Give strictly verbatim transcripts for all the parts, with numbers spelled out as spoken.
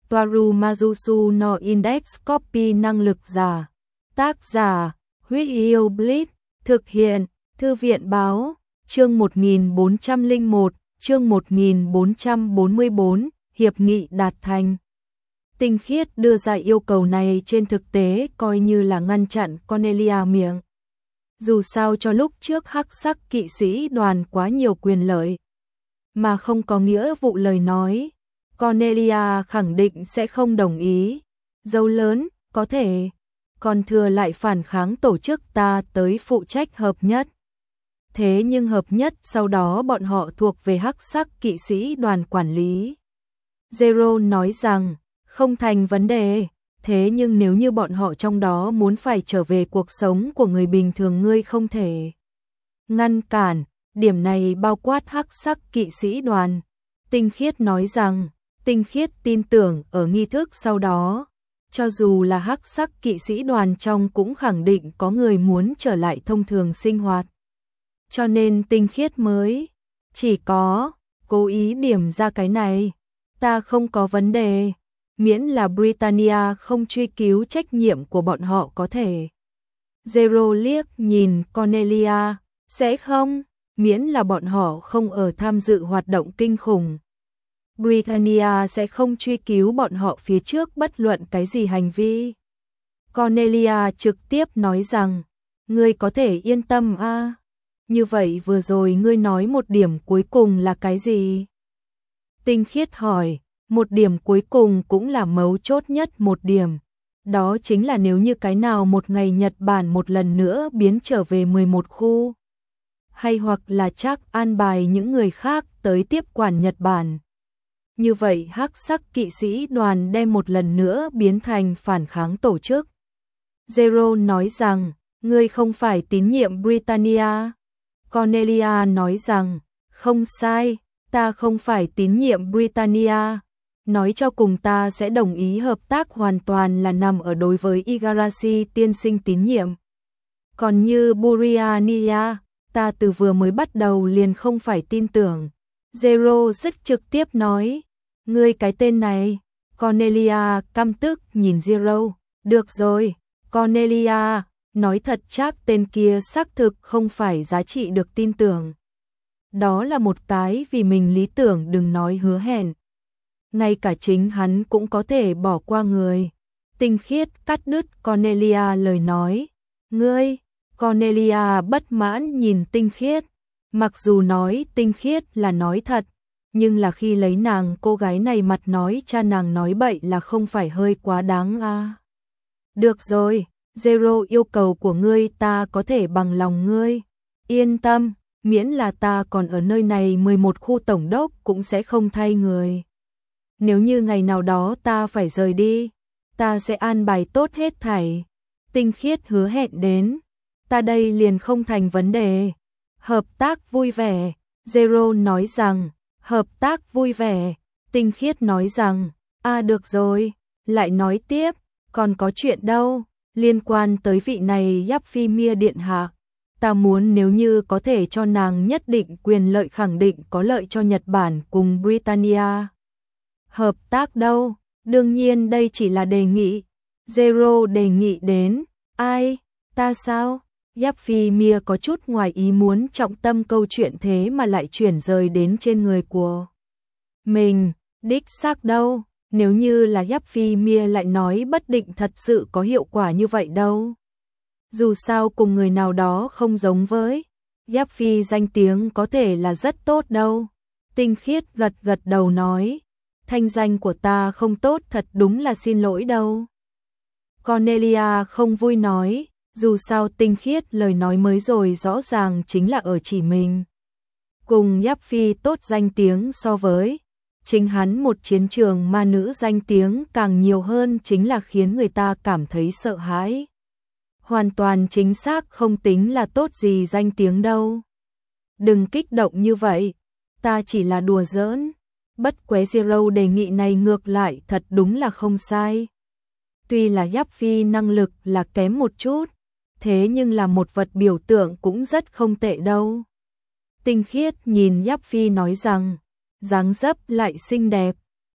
Toaru Majusu no Index Copy năng lực giả. Tác giả, Huyết Yêu Blitz, thực hiện, Thư viện báo, chương một nghìn bốn trăm lẻ một, chương một nghìn bốn trăm bốn mươi bốn, hiệp nghị đạt thành. Tinh Khiết đưa ra yêu cầu này trên thực tế coi như là ngăn chặn Cornelia miệng. Dù sao cho lúc trước hắc sắc kỵ sĩ đoàn quá nhiều quyền lợi, mà không có nghĩa vụ lời nói, Cornelia khẳng định sẽ không đồng ý. Dấu lớn, có thể, còn thừa lại phản kháng tổ chức ta tới phụ trách hợp nhất. Thế nhưng hợp nhất sau đó bọn họ thuộc về hắc sắc kỵ sĩ đoàn quản lý. Zero nói rằng, không thành vấn đề, thế nhưng nếu như bọn họ trong đó muốn phải trở về cuộc sống của người bình thường ngươi không thể ngăn cản, điểm này bao quát hắc sắc kỵ sĩ đoàn. Tinh Khiết nói rằng, Tinh Khiết tin tưởng ở nghi thức sau đó, cho dù là hắc sắc kỵ sĩ đoàn trong cũng khẳng định có người muốn trở lại thông thường sinh hoạt. Cho nên Tinh Khiết mới chỉ có cố ý điểm ra cái này, ta không có vấn đề, miễn là Britannia không truy cứu trách nhiệm của bọn họ có thể. Zero liếc nhìn Cornelia, sẽ không, miễn là bọn họ không ở tham dự hoạt động kinh khủng. Britannia sẽ không truy cứu bọn họ phía trước bất luận cái gì hành vi. Cornelia trực tiếp nói rằng, ngươi có thể yên tâm a. À? Như vậy vừa rồi ngươi nói một điểm cuối cùng là cái gì? Tinh Khiết hỏi, một điểm cuối cùng cũng là mấu chốt nhất một điểm. Đó chính là nếu như cái nào một ngày Nhật Bản một lần nữa biến trở về mười một khu. Hay hoặc là chắc an bài những người khác tới tiếp quản Nhật Bản. Như vậy hắc sắc kỵ sĩ đoàn đem một lần nữa biến thành phản kháng tổ chức. Zero nói rằng, ngươi không phải tín nhiệm Britannia. Cornelia nói rằng, không sai, ta không phải tín nhiệm Britannia. Nói cho cùng ta sẽ đồng ý hợp tác hoàn toàn là nằm ở đối với Igarashi tiên sinh tín nhiệm. Còn như Britannia, ta từ vừa mới bắt đầu liền không phải tin tưởng. Zero rất trực tiếp nói, ngươi cái tên này. Cornelia căm tức nhìn Zero, được rồi, Cornelia, nói thật chắc tên kia xác thực không phải giá trị được tin tưởng. Đó là một cái vì mình lý tưởng đừng nói hứa hẹn. Ngay cả chính hắn cũng có thể bỏ qua người. Tinh Khiết cắt đứt Cornelia lời nói. Ngươi, Cornelia bất mãn nhìn Tinh Khiết. Mặc dù nói Tinh Khiết là nói thật, nhưng là khi lấy nàng cô gái này mặt nói cha nàng nói bậy là không phải hơi quá đáng à. Được rồi, Zero yêu cầu của ngươi ta có thể bằng lòng ngươi. Yên tâm, miễn là ta còn ở nơi này mười một khu tổng đốc cũng sẽ không thay người. Nếu như ngày nào đó ta phải rời đi, ta sẽ an bài tốt hết thảy. Tinh Khiết hứa hẹn đến, ta đây liền không thành vấn đề. Hợp tác vui vẻ, Zero nói rằng, hợp tác vui vẻ. Tinh Khiết nói rằng, à được rồi, lại nói tiếp, còn có chuyện đâu, liên quan tới vị này Yapphimia điện hạ. Ta muốn nếu như có thể cho nàng nhất định quyền lợi khẳng định có lợi cho Nhật Bản cùng Britannia. Hợp tác đâu, đương nhiên đây chỉ là đề nghị. Zero đề nghị đến, ai, ta sao? Yapphimia có chút ngoài ý muốn trọng tâm câu chuyện thế mà lại chuyển rời đến trên người của mình, đích xác đâu, nếu như là Yapphimia lại nói bất định thật sự có hiệu quả như vậy đâu. Dù sao cùng người nào đó không giống với, Yaphi danh tiếng có thể là rất tốt đâu. Tinh Khiết gật gật đầu nói, thanh danh của ta không tốt thật đúng là xin lỗi đâu. Cornelia không vui nói, dù sao Tinh Khiết lời nói mới rồi rõ ràng chính là ở chỉ mình. Cùng Yaphi tốt danh tiếng so với, chính hắn một chiến trường ma nữ danh tiếng càng nhiều hơn chính là khiến người ta cảm thấy sợ hãi. Hoàn toàn chính xác không tính là tốt gì danh tiếng đâu. Đừng kích động như vậy, ta chỉ là đùa giỡn. Bất quá Zero đề nghị này ngược lại thật đúng là không sai. Tuy là Yaphi năng lực là kém một chút, thế nhưng là một vật biểu tượng cũng rất không tệ đâu. Tinh Khiết nhìn Yaphi nói rằng, dáng dấp lại xinh đẹp,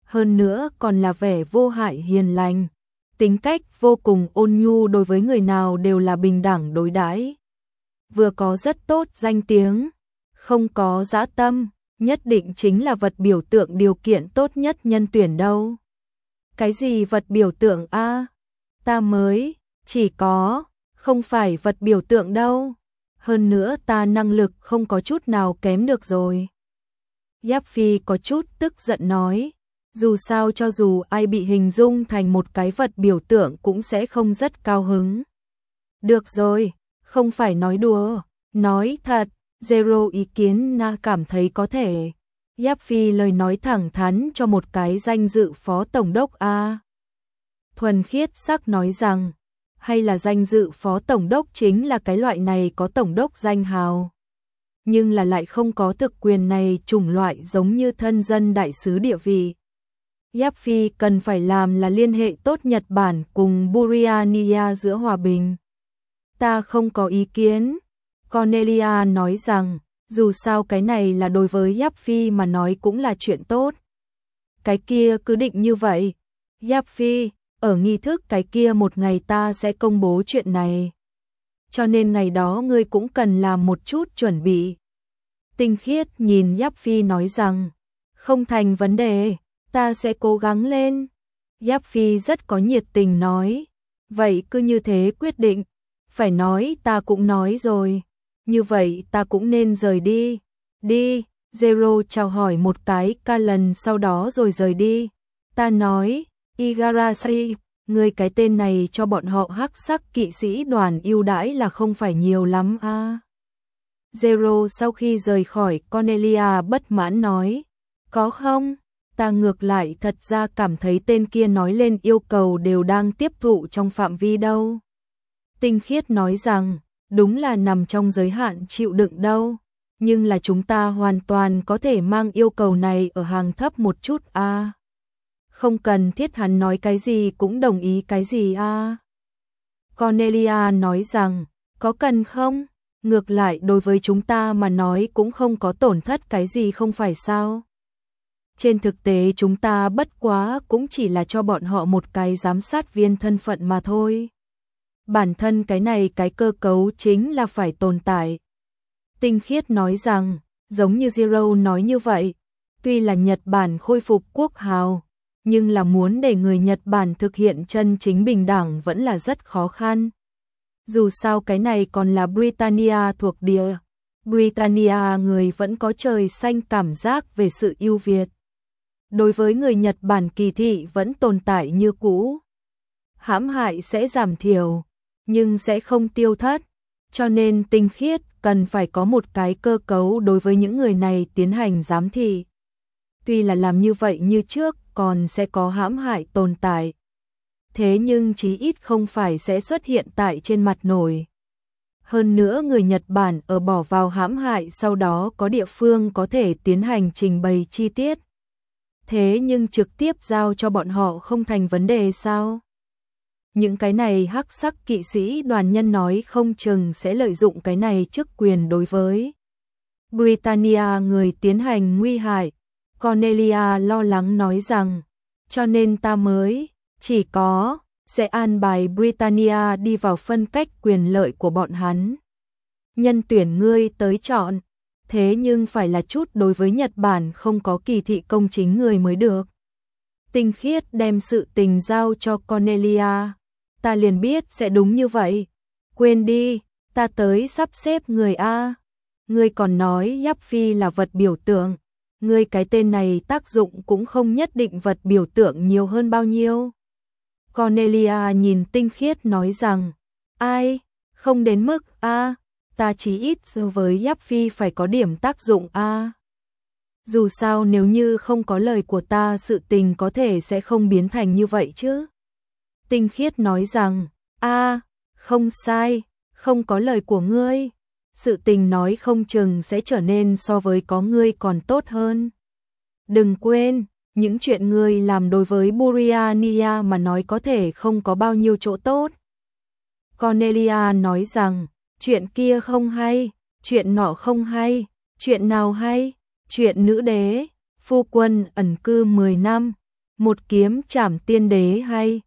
hơn nữa còn là vẻ vô hại hiền lành, tính cách vô cùng ôn nhu đối với người nào đều là bình đẳng đối đãi. Vừa có rất tốt danh tiếng, không có dã tâm, nhất định chính là vật biểu tượng điều kiện tốt nhất nhân tuyển đâu. Cái gì vật biểu tượng a? Ta mới, chỉ có, không phải vật biểu tượng đâu. Hơn nữa ta năng lực không có chút nào kém được rồi. Giáp Phi có chút tức giận nói, dù sao cho dù ai bị hình dung thành một cái vật biểu tượng cũng sẽ không rất cao hứng. Được rồi, không phải nói đùa, nói thật, zero ý kiến na cảm thấy có thể. Giáp Phi lời nói thẳng thắn cho một cái danh dự phó tổng đốc a. Thuần khiết sắc nói rằng, hay là danh dự phó tổng đốc chính là cái loại này có tổng đốc danh hào. Nhưng là lại không có thực quyền này chủng loại giống như thân dân đại sứ địa vị. Giáp Phi cần phải làm là liên hệ tốt Nhật Bản cùng Buriania giữa hòa bình. Ta không có ý kiến. Cornelia nói rằng, dù sao cái này là đối với Giáp Phi mà nói cũng là chuyện tốt. Cái kia cứ định như vậy. Giáp Phi, ở nghi thức cái kia một ngày ta sẽ công bố chuyện này. Cho nên ngày đó ngươi cũng cần làm một chút chuẩn bị. Tinh Khiết nhìn Giáp Phi nói rằng, không thành vấn đề, ta sẽ cố gắng lên. Giáp Phi rất có nhiệt tình nói, vậy cứ như thế quyết định. Phải nói ta cũng nói rồi, như vậy ta cũng nên rời đi. Đi, Zero chào hỏi một cái ca lần sau đó rồi rời đi. Ta nói, Igarashi, ngươi cái tên này cho bọn họ hắc sắc kỵ sĩ đoàn ưu đãi là không phải nhiều lắm a. À. Zero sau khi rời khỏi, Cornelia bất mãn nói, có không? Ta ngược lại thật ra cảm thấy tên kia nói lên yêu cầu đều đang tiếp thụ trong phạm vi đâu. Tinh Khiết nói rằng, đúng là nằm trong giới hạn chịu đựng đâu, nhưng là chúng ta hoàn toàn có thể mang yêu cầu này ở hàng thấp một chút a. À. Không cần thiết hắn nói cái gì cũng đồng ý cái gì a. À. Cornelia nói rằng, có cần không? Ngược lại đối với chúng ta mà nói cũng không có tổn thất cái gì không phải sao? Trên thực tế chúng ta bất quá cũng chỉ là cho bọn họ một cái giám sát viên thân phận mà thôi. Bản thân cái này cái cơ cấu chính là phải tồn tại. Tinh Khiết nói rằng, giống như Zero nói như vậy, tuy là Nhật Bản khôi phục quốc hào, nhưng là muốn để người Nhật Bản thực hiện chân chính bình đẳng vẫn là rất khó khăn. Dù sao cái này còn là Britannia thuộc địa, Britannia người vẫn có trời xanh cảm giác về sự ưu việt. Đối với người Nhật Bản kỳ thị vẫn tồn tại như cũ. Hãm hại sẽ giảm thiểu, nhưng sẽ không tiêu thất. Cho nên Tinh Khiết cần phải có một cái cơ cấu đối với những người này tiến hành giám thị. Tuy là làm như vậy như trước còn sẽ có hãm hại tồn tại. Thế nhưng chí ít không phải sẽ xuất hiện tại trên mặt nổi. Hơn nữa người Nhật Bản ở bỏ vào hãm hại sau đó có địa phương có thể tiến hành trình bày chi tiết. Thế nhưng trực tiếp giao cho bọn họ không thành vấn đề sao? Những cái này hắc sắc kỵ sĩ đoàn nhân nói không chừng sẽ lợi dụng cái này chức quyền đối với Britannia người tiến hành nguy hại. Cornelia lo lắng nói rằng, cho nên ta mới chỉ có sẽ an bài Britannia đi vào phân cách quyền lợi của bọn hắn. Nhân tuyển ngươi tới chọn, thế nhưng phải là chút đối với Nhật Bản không có kỳ thị công chính người mới được. Tinh Khiết đem sự tình giao cho Cornelia, ta liền biết sẽ đúng như vậy. Quên đi, ta tới sắp xếp người a. Ngươi còn nói Giáp Phi là vật biểu tượng, ngươi cái tên này tác dụng cũng không nhất định vật biểu tượng nhiều hơn bao nhiêu. Cornelia nhìn Tinh Khiết nói rằng, ai, không đến mức a, ta chỉ ít so với Giáp Phi phải có điểm tác dụng a. Dù sao nếu như không có lời của ta sự tình có thể sẽ không biến thành như vậy chứ. Tinh Khiết nói rằng, a, không sai, không có lời của ngươi, sự tình nói không chừng sẽ trở nên so với có ngươi còn tốt hơn. Đừng quên, những chuyện ngươi làm đối với Buriania mà nói có thể không có bao nhiêu chỗ tốt. Cornelia nói rằng, chuyện kia không hay, chuyện nọ không hay, chuyện nào hay, chuyện nữ đế, phu quân ẩn cư mười năm, một kiếm trảm tiên đế hay